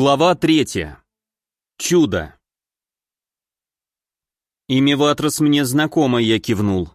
Глава 3. Чудо. Имя Ватрас мне знакомо, я кивнул.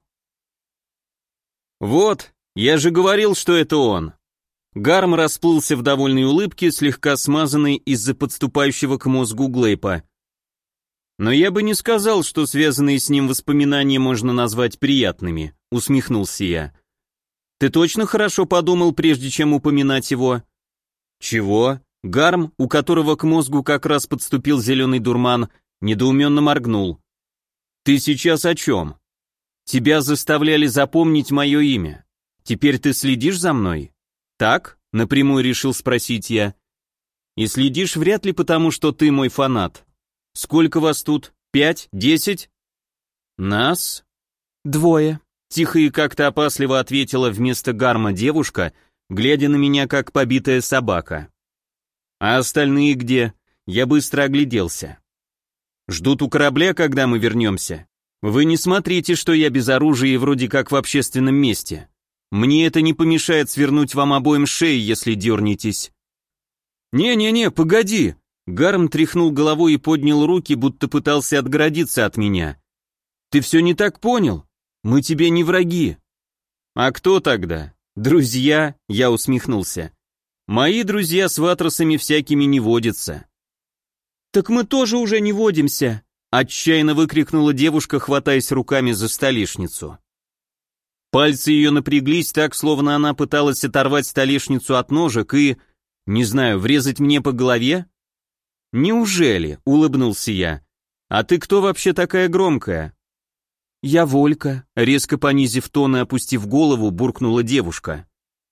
Вот, я же говорил, что это он. Гарм расплылся в довольной улыбке, слегка смазанной из-за подступающего к мозгу глейпа. Но я бы не сказал, что связанные с ним воспоминания можно назвать приятными, усмехнулся я. Ты точно хорошо подумал, прежде чем упоминать его? Чего? Гарм, у которого к мозгу как раз подступил зеленый дурман, недоуменно моргнул. «Ты сейчас о чем? Тебя заставляли запомнить мое имя. Теперь ты следишь за мной?» «Так?» — напрямую решил спросить я. «И следишь вряд ли потому, что ты мой фанат. Сколько вас тут? 5? 10?» «Нас?» «2», — тихо и как-то опасливо ответила вместо Гарма девушка, глядя на меня как побитая собака. «А остальные где?» Я быстро огляделся. «Ждут у корабля, когда мы вернемся. Вы не смотрите, что я без оружия и вроде как в общественном месте. Мне это не помешает свернуть вам обоим шеи, если дернетесь». «Не-не-не, погоди!» Гарм тряхнул головой и поднял руки, будто пытался отгородиться от меня. «Ты все не так понял? Мы тебе не враги». «А кто тогда? Друзья?» Я усмехнулся. «Мои друзья с ватросами всякими не водятся». «Так мы тоже уже не водимся», — отчаянно выкрикнула девушка, хватаясь руками за столешницу. Пальцы ее напряглись так, словно она пыталась оторвать столешницу от ножек и, не знаю, врезать мне по голове? «Неужели?» — улыбнулся я. «А ты кто вообще такая громкая?» «Я Волька», — резко понизив тон и опустив голову, буркнула девушка.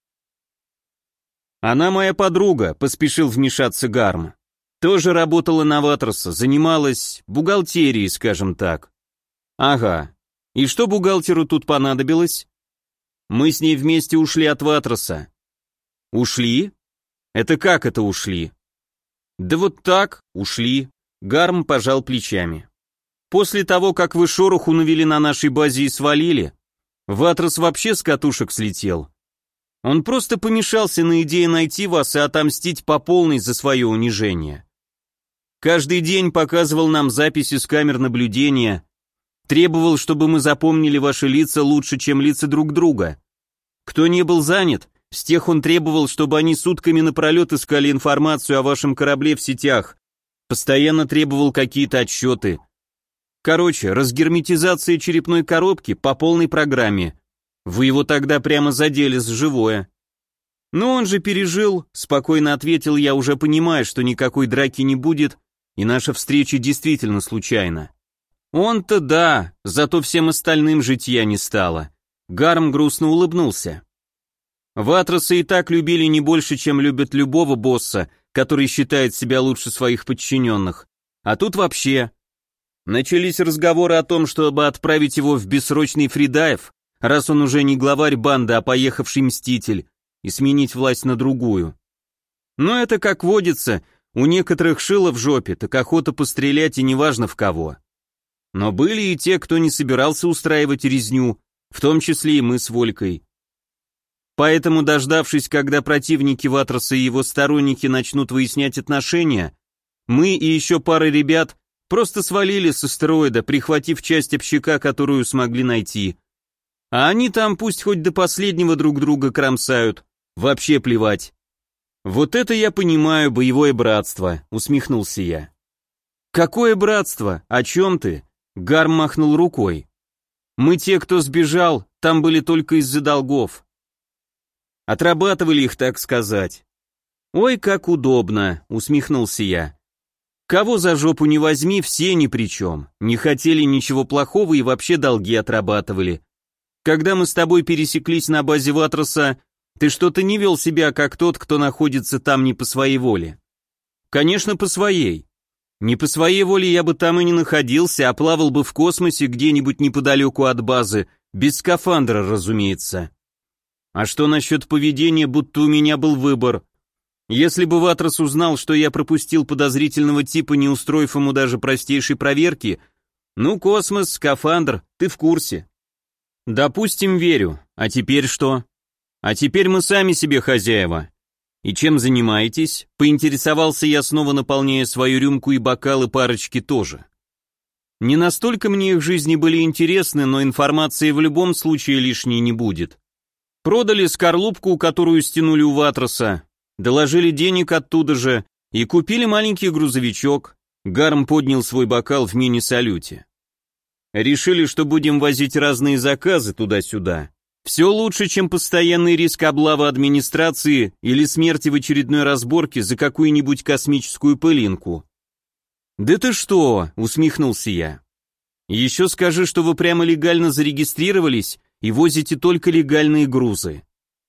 «Она моя подруга», — поспешил вмешаться Гарм. «Тоже работала на Ватроса, занималась бухгалтерией, скажем так». «Ага. И что бухгалтеру тут понадобилось?» «Мы с ней вместе ушли от Ватроса». «Ушли? Это как это ушли?» «Да вот так, ушли». Гарм пожал плечами. «После того, как вы шороху навели на нашей базе и свалили, Ватрос вообще с катушек слетел. Он просто помешался на идее найти вас и отомстить по полной за свое унижение. Каждый день показывал нам записи с камер наблюдения, требовал, чтобы мы запомнили ваши лица лучше, чем лица друг друга. Кто не был занят, с тех он требовал, чтобы они сутками напролет искали информацию о вашем корабле в сетях, постоянно требовал какие-то отчеты. Короче, разгерметизация черепной коробки по полной программе. Вы его тогда прямо задели за живое». «Но он же пережил», — спокойно ответил я, уже понимая, что никакой драки не будет, и наша встреча действительно случайна. «Он-то да, зато всем остальным житья не стало». Гарм грустно улыбнулся. «Ватросы и так любили не больше, чем любят любого босса, который считает себя лучше своих подчиненных. А тут вообще...» Начались разговоры о том, чтобы отправить его в бессрочный фридайв, раз он уже не главарь банды, а поехавший мститель, и сменить власть на другую. Но это как водится, у некоторых шило в жопе, так охота пострелять и неважно в кого. Но были и те, кто не собирался устраивать резню, в том числе и мы с Волькой. Поэтому, дождавшись, когда противники Ватроса и его сторонники начнут выяснять отношения, мы и еще пара ребят просто свалили с астероида, прихватив часть общака, которую смогли найти. А они там пусть хоть до последнего друг друга кромсают, вообще плевать. «Вот это я понимаю, боевое братство», — усмехнулся я. «Какое братство? О чем ты?» Гарм махнул рукой. «Мы те, кто сбежал, там были только из-за долгов. Отрабатывали их, так сказать». «Ой, как удобно», — усмехнулся я. «Кого за жопу не возьми, все ни при чем. Не хотели ничего плохого и вообще долги отрабатывали. Когда мы с тобой пересеклись на базе Ватроса, ты что-то не вел себя как тот, кто находится там не по своей воле». «Конечно, по своей. Не по своей воле я бы там и не находился, а плавал бы в космосе где-нибудь неподалеку от базы, без скафандра, разумеется. А что насчет поведения, будто у меня был выбор? Если бы Ватрос узнал, что я пропустил подозрительного типа, не устроив ему даже простейшей проверки, ну, космос, скафандр, ты в курсе». «Допустим, верю. А теперь что?» «А теперь мы сами себе хозяева. «И чем занимаетесь?» — поинтересовался я, снова наполняя свою рюмку и бокалы парочки тоже. Не настолько мне их жизни были интересны, но информации в любом случае лишней не будет. Продали скорлупку, которую стянули у Ватроса, доложили денег оттуда же и купили маленький грузовичок. Гарм поднял свой бокал в мини-салюте. Решили, что будем возить разные заказы туда-сюда. Все лучше, чем постоянный риск облавы администрации или смерти в очередной разборке за какую-нибудь космическую пылинку. «Да ты что?» — усмехнулся я. «Еще скажи, что вы прямо легально зарегистрировались и возите только легальные грузы».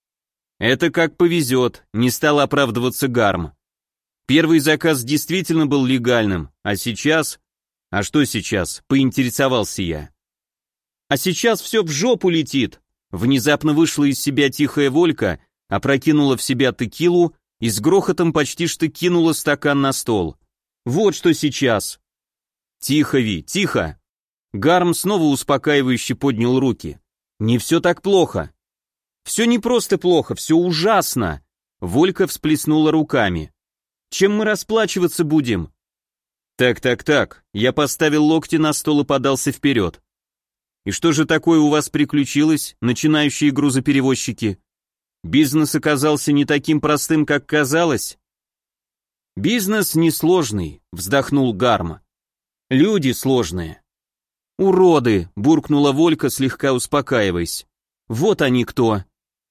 «Это как повезет», — не стал оправдываться Гарм. «Первый заказ действительно был легальным, а сейчас...» «А что сейчас?» — поинтересовался я. «А сейчас все в жопу летит!» Внезапно вышла из себя тихая Волька, опрокинула в себя текилу и с грохотом почти что кинула стакан на стол. «Вот что сейчас!» «Тихо, Ви, тихо!» Гарм снова успокаивающе поднял руки. «Не все так плохо!» «Все не просто плохо, все ужасно!» Волька всплеснула руками. «Чем мы расплачиваться будем?» «Так, я поставил локти на стол и подался вперед. И что же такое у вас приключилось, начинающие грузоперевозчики? Бизнес оказался не таким простым, как казалось?» «Бизнес несложный», — вздохнул Гарм. «Люди сложные». «Уроды», — буркнула Волька, слегка успокаиваясь. «Вот они кто».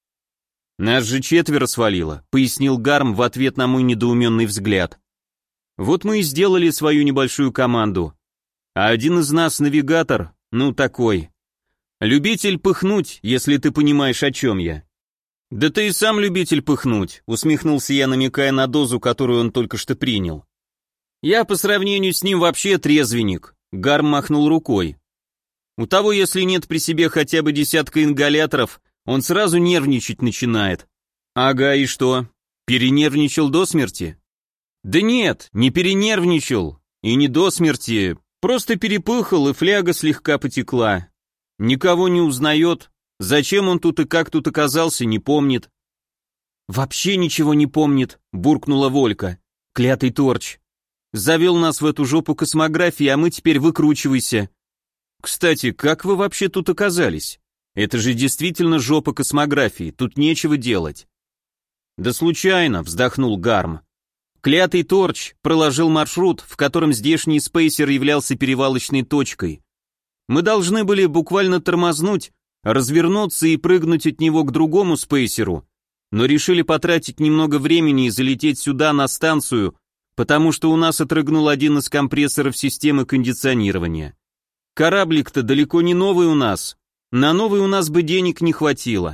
«Нас же 4 свалило», — пояснил Гарм в ответ на мой недоуменный взгляд. «Вот мы и сделали свою небольшую команду. А один из нас навигатор, ну такой. Любитель пыхнуть, если ты понимаешь, о чем я». «Да ты и сам любитель пыхнуть», — усмехнулся я, намекая на дозу, которую он только что принял. «Я по сравнению с ним вообще трезвенник», — Гарм махнул рукой. «У того, если нет при себе хотя бы 10 ингаляторов, он сразу нервничать начинает». «Ага, и что? Перенервничал до смерти?» «Да нет, не перенервничал, и не до смерти, просто перепыхал, и фляга слегка потекла. Никого не узнает. Зачем он тут и как тут оказался, не помнит». «Вообще ничего не помнит», — буркнула Волька. «Клятый торч. Завел нас в эту жопу космографии, а мы теперь выкручивайся». «Кстати, как вы вообще тут оказались? Это же действительно жопа космографии, тут нечего делать». «Да случайно», — вздохнул Гарм. «Клятый торч проложил маршрут, в котором здешний спейсер являлся перевалочной точкой. Мы должны были буквально тормознуть, развернуться и прыгнуть от него к другому спейсеру, но решили потратить немного времени и залететь сюда, на станцию, потому что у нас отрыгнул один из компрессоров системы кондиционирования. Кораблик-то далеко не новый у нас, на новый у нас бы денег не хватило.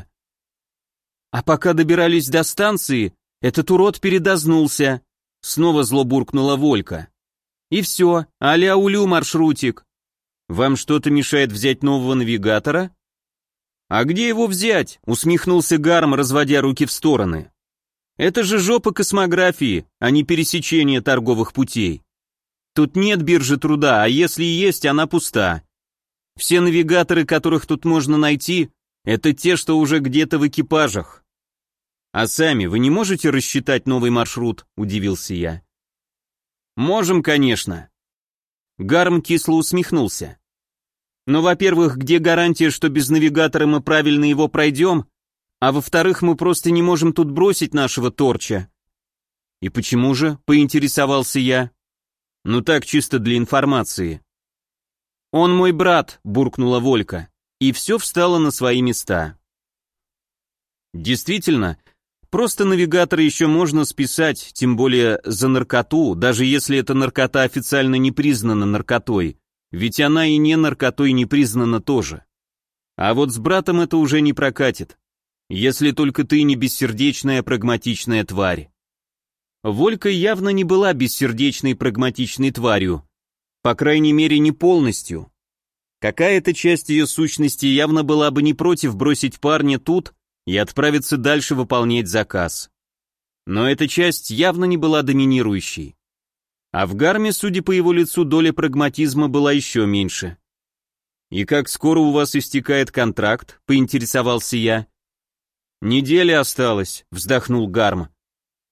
А пока добирались до станции, этот урод передознулся», — снова зло буркнула Волька. «И все, аля-улю маршрутик. Вам что-то мешает взять нового навигатора?» «А где его взять?» — усмехнулся Гарм, разводя руки в стороны. «Это же жопа космографии, а не пересечение торговых путей. Тут нет биржи труда, а если и есть, она пуста. Все навигаторы, которых тут можно найти, это те, что уже где-то в экипажах». «А сами вы не можете рассчитать новый маршрут?» — удивился я. «Можем, конечно». Гарм кисло усмехнулся. «Но, во-первых, где гарантия, что без навигатора мы правильно его пройдем, а во-вторых, мы просто не можем тут бросить нашего торча». «И почему же?» — поинтересовался я. «Ну так, чисто для информации». «Он мой брат», — буркнула Волька, и все встало на свои места. Действительно, просто навигатор еще можно списать, тем более за наркоту, даже если эта наркота официально не признана наркотой, ведь она и не наркотой не признана тоже. А вот с братом это уже не прокатит, если только ты не бессердечная прагматичная тварь. Волька явно не была бессердечной прагматичной тварью, по крайней мере не полностью. Какая-то часть ее сущности явно была бы не против бросить парня тут и отправиться дальше выполнять заказ. Но эта часть явно не была доминирующей. А в Гарме, судя по его лицу, доля прагматизма была еще меньше. «И как скоро у вас истекает контракт?» — поинтересовался я. «Неделя осталась», — вздохнул Гарм.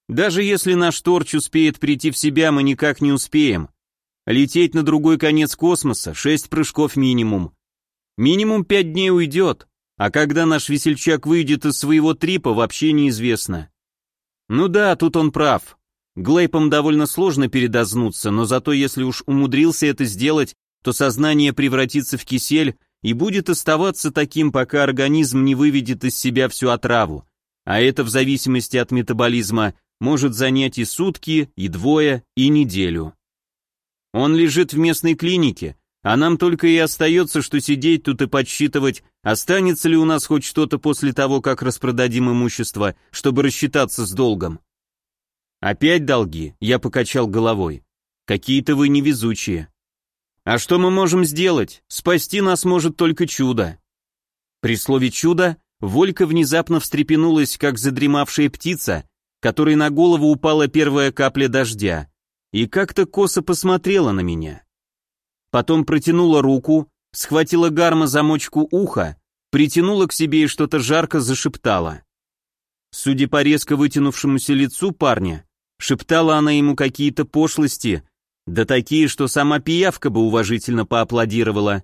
Даже если наш Торч успеет прийти в себя, мы никак не успеем. Лететь на другой конец космоса, 6 прыжков минимум. Минимум 5 дней уйдет, а когда наш весельчак выйдет из своего трипа, вообще неизвестно. Ну да, тут он прав. Глейпам довольно сложно передознуться, но зато если уж умудрился это сделать, то сознание превратится в кисель и будет оставаться таким, пока организм не выведет из себя всю отраву. А это в зависимости от метаболизма может занять и сутки, и двое, и неделю. Он лежит в местной клинике, а нам только и остается, что сидеть тут и подсчитывать, останется ли у нас хоть что-то после того, как распродадим имущество, чтобы рассчитаться с долгом. Опять долги, я покачал головой. Какие-то вы невезучие. А что мы можем сделать? Спасти нас может только чудо. При слове «чудо» Волька внезапно встрепенулась, как задремавшая птица, которой на голову упала первая капля дождя, и как-то косо посмотрела на меня. Потом протянула руку, схватила Гарма за мочку уха, притянула к себе и что-то жарко зашептала. Судя по резко вытянувшемуся лицу парня, шептала она ему какие-то пошлости, да такие, что сама пиявка бы уважительно поаплодировала.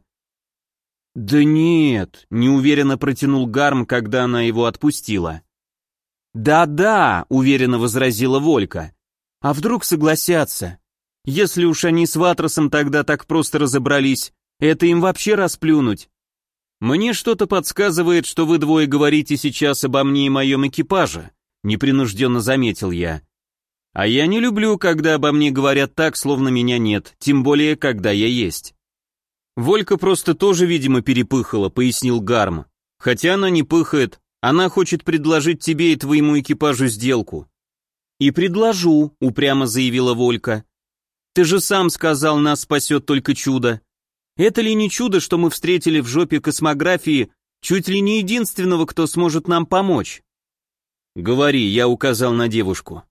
«Да нет», — неуверенно протянул Гарм, когда она его отпустила. «Да-да», — уверенно возразила Волька. «А вдруг согласятся? Если уж они с Ватросом тогда так просто разобрались, это им вообще расплюнуть. Мне что-то подсказывает, что вы двое говорите сейчас обо мне и моем экипаже», — непринужденно заметил я. «А я не люблю, когда обо мне говорят так, словно меня нет, тем более, когда я есть». «Волька просто тоже, видимо, перепыхала», — пояснил Гарм. «Хотя она не пыхает, она хочет предложить тебе и твоему экипажу сделку». «И предложу», — упрямо заявила Волька. «Ты же сам сказал, нас спасет только чудо. Это ли не чудо, что мы встретили в жопе космографии чуть ли не единственного, кто сможет нам помочь?» «Говори», — я указал на девушку.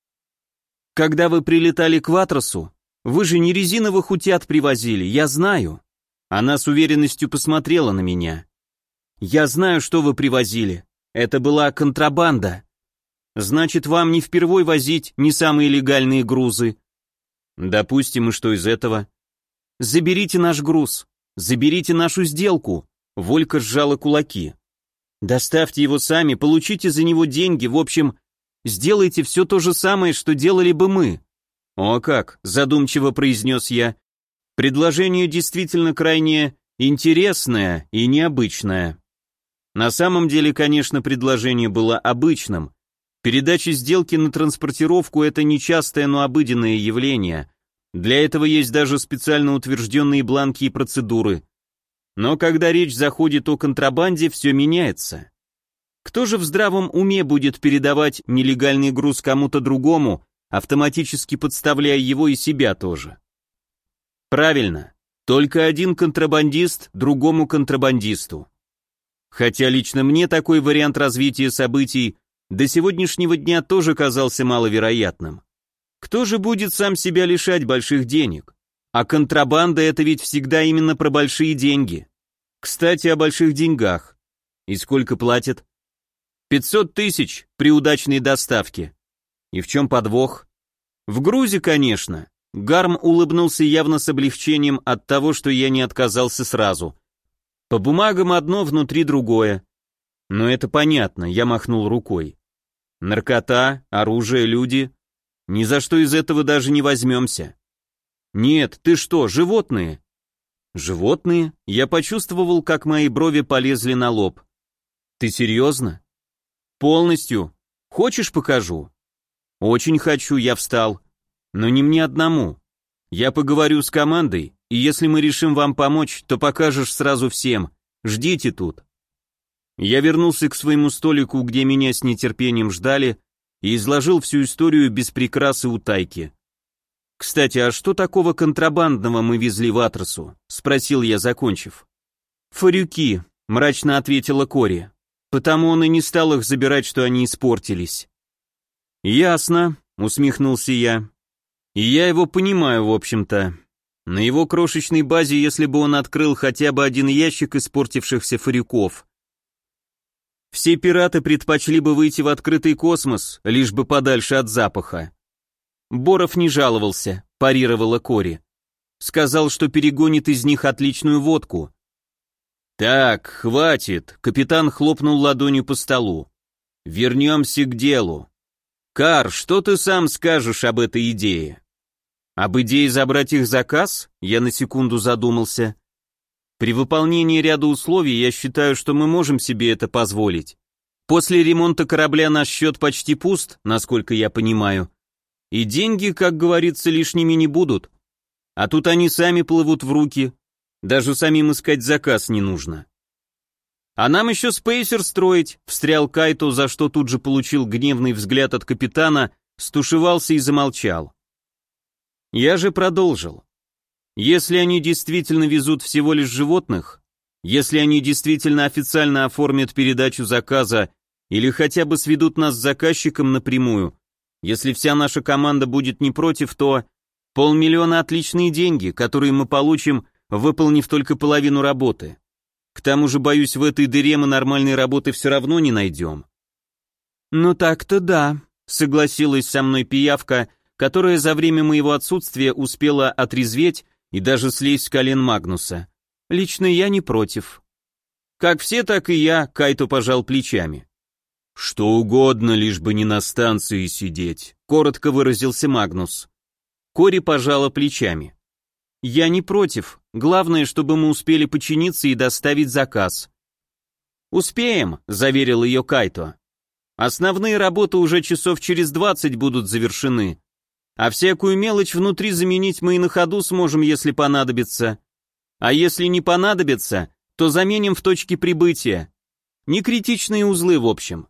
«Когда вы прилетали к Ватросу, вы же не резиновых утят привозили, я знаю». Она с уверенностью посмотрела на меня. «Я знаю, что вы привозили. Это была контрабанда. Значит, вам не впервой возить не самые легальные грузы». «Допустим, и что из этого?» «Заберите наш груз. Заберите нашу сделку». Волька сжала кулаки. «Доставьте его сами, получите за него деньги, в общем, сделайте все то же самое, что делали бы мы». «О как», задумчиво произнес я. «Предложение действительно крайне интересное и необычное». На самом деле, конечно, предложение было обычным. Передача сделки на транспортировку – это нечастое, но обыденное явление. Для этого есть даже специально утвержденные бланки и процедуры. Но когда речь заходит о контрабанде, все меняется. Кто же в здравом уме будет передавать нелегальный груз кому-то другому, автоматически подставляя его и себя тоже? Правильно, только один контрабандист другому контрабандисту. Хотя лично мне такой вариант развития событий до сегодняшнего дня тоже казался маловероятным. Кто же будет сам себя лишать больших денег? А контрабанда — это ведь всегда именно про большие деньги. Кстати, о больших деньгах. И сколько платят? 500 тысяч при удачной доставке. И в чем подвох? В грузе, конечно. Гарм улыбнулся явно с облегчением от того, что я не отказался сразу. По бумагам одно, внутри другое. Но это понятно, я махнул рукой. Наркота, оружие, люди. Ни за что из этого даже не возьмемся. Нет, ты что, животные? Животные? Я почувствовал, как мои брови полезли на лоб. Ты серьезно? Полностью. Хочешь, покажу? Очень хочу, я встал. Но не мне одному. Я поговорю с командой, и если мы решим вам помочь, то покажешь сразу всем. Ждите тут. Я вернулся к своему столику, где меня с нетерпением ждали, и изложил всю историю без прикрас и утайки. «Кстати, а что такого контрабандного мы везли в Атросу?» — спросил я, закончив. «Фарюки», — мрачно ответила Кори. «Потому он и не стал их забирать, что они испортились». «Ясно», — усмехнулся я. «И я его понимаю, в общем-то. На его крошечной базе, если бы он открыл хотя бы один ящик испортившихся фарюков, Все пираты предпочли бы выйти в открытый космос, лишь бы подальше от запаха. Боров не жаловался, парировала Кори. Сказал, что перегонит из них отличную водку. «Так, хватит», — капитан хлопнул ладонью по столу. «Вернемся к делу. Кар, что ты сам скажешь об этой идее?» «Об идее забрать их заказ?» Я на секунду задумался. «При выполнении ряда условий я считаю, что мы можем себе это позволить. После ремонта корабля наш счет почти пуст, насколько я понимаю. И деньги, как говорится, лишними не будут. А тут они сами плывут в руки. Даже самим искать заказ не нужно». «А нам еще спейсер строить», — встрял Кайто, за что тут же получил гневный взгляд от капитана, стушевался и замолчал. Я же продолжил. Если они действительно везут всего лишь животных, если они действительно официально оформят передачу заказа или хотя бы сведут нас с заказчиком напрямую, если вся наша команда будет не против, то 500 000 отличные деньги, которые мы получим, выполнив только половину работы. К тому же, боюсь, в этой дыре мы нормальной работы все равно не найдем. «Ну так-то да», — согласилась со мной пиявка, которая за время моего отсутствия успела отрезветь и даже слезть с колен Магнуса. «Лично я не против». «Как все, так и я», — Кайто пожал плечами. «Что угодно, лишь бы не на станции сидеть», — коротко выразился Магнус. Кори пожала плечами. «Я не против. Главное, чтобы мы успели починиться и доставить заказ». «Успеем», — заверил ее Кайто. «Основные работы уже часов через 20 будут завершены, а всякую мелочь внутри заменить мы и на ходу сможем, если понадобится. А если не понадобится, то заменим в точке прибытия. Не критичные узлы, в общем».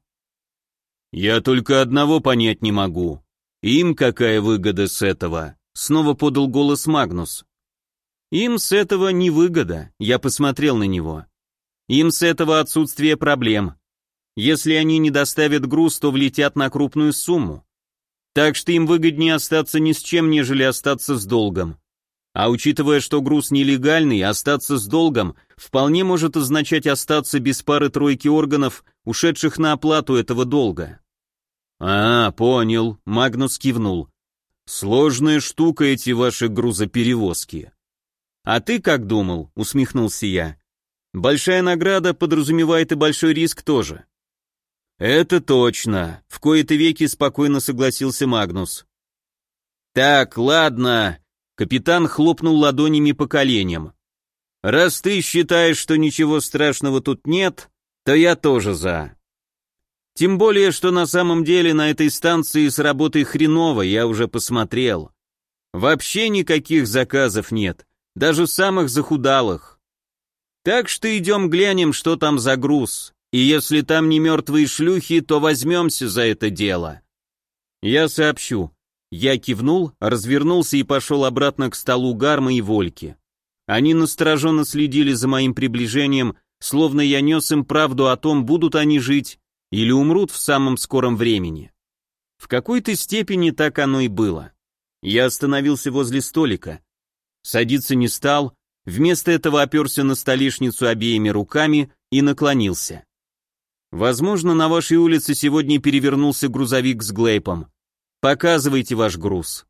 «Я только одного понять не могу. Им какая выгода с этого?» — снова подал голос Магнус. «Им с этого не выгода», — я посмотрел на него. «Им с этого отсутствие проблем. Если они не доставят груз, то влетят на крупную сумму. Так что им выгоднее остаться ни с чем, нежели остаться с долгом. А учитывая, что груз нелегальный, остаться с долгом вполне может означать остаться без пары-тройки органов, ушедших на оплату этого долга». «А, понял», — Магнус кивнул. «Сложная штука эти ваши грузоперевозки». «А ты как думал?» — усмехнулся я. «Большая награда подразумевает и большой риск тоже». «Это точно», — в кои-то веки спокойно согласился Магнус. «Так, ладно», — капитан хлопнул ладонями по коленям. «Раз ты считаешь, что ничего страшного тут нет, то я тоже за. Тем более, что на самом деле на этой станции с работой хреново, я уже посмотрел. Вообще никаких заказов нет. Даже самых захудалых. Так что идем глянем, что там за груз, и если там не мертвые шлюхи, то возьмемся за это дело». «Я сообщу». Я кивнул, развернулся и пошел обратно к столу Гарма и Вольки. Они настороженно следили за моим приближением, словно я нес им правду о том, будут они жить или умрут в самом скором времени. В какой-то степени так оно и было. Я остановился возле столика. Садиться не стал, вместо этого оперся на столешницу обеими руками и наклонился. «Возможно, на вашей улице сегодня перевернулся грузовик с Глейпом. Показывайте ваш груз».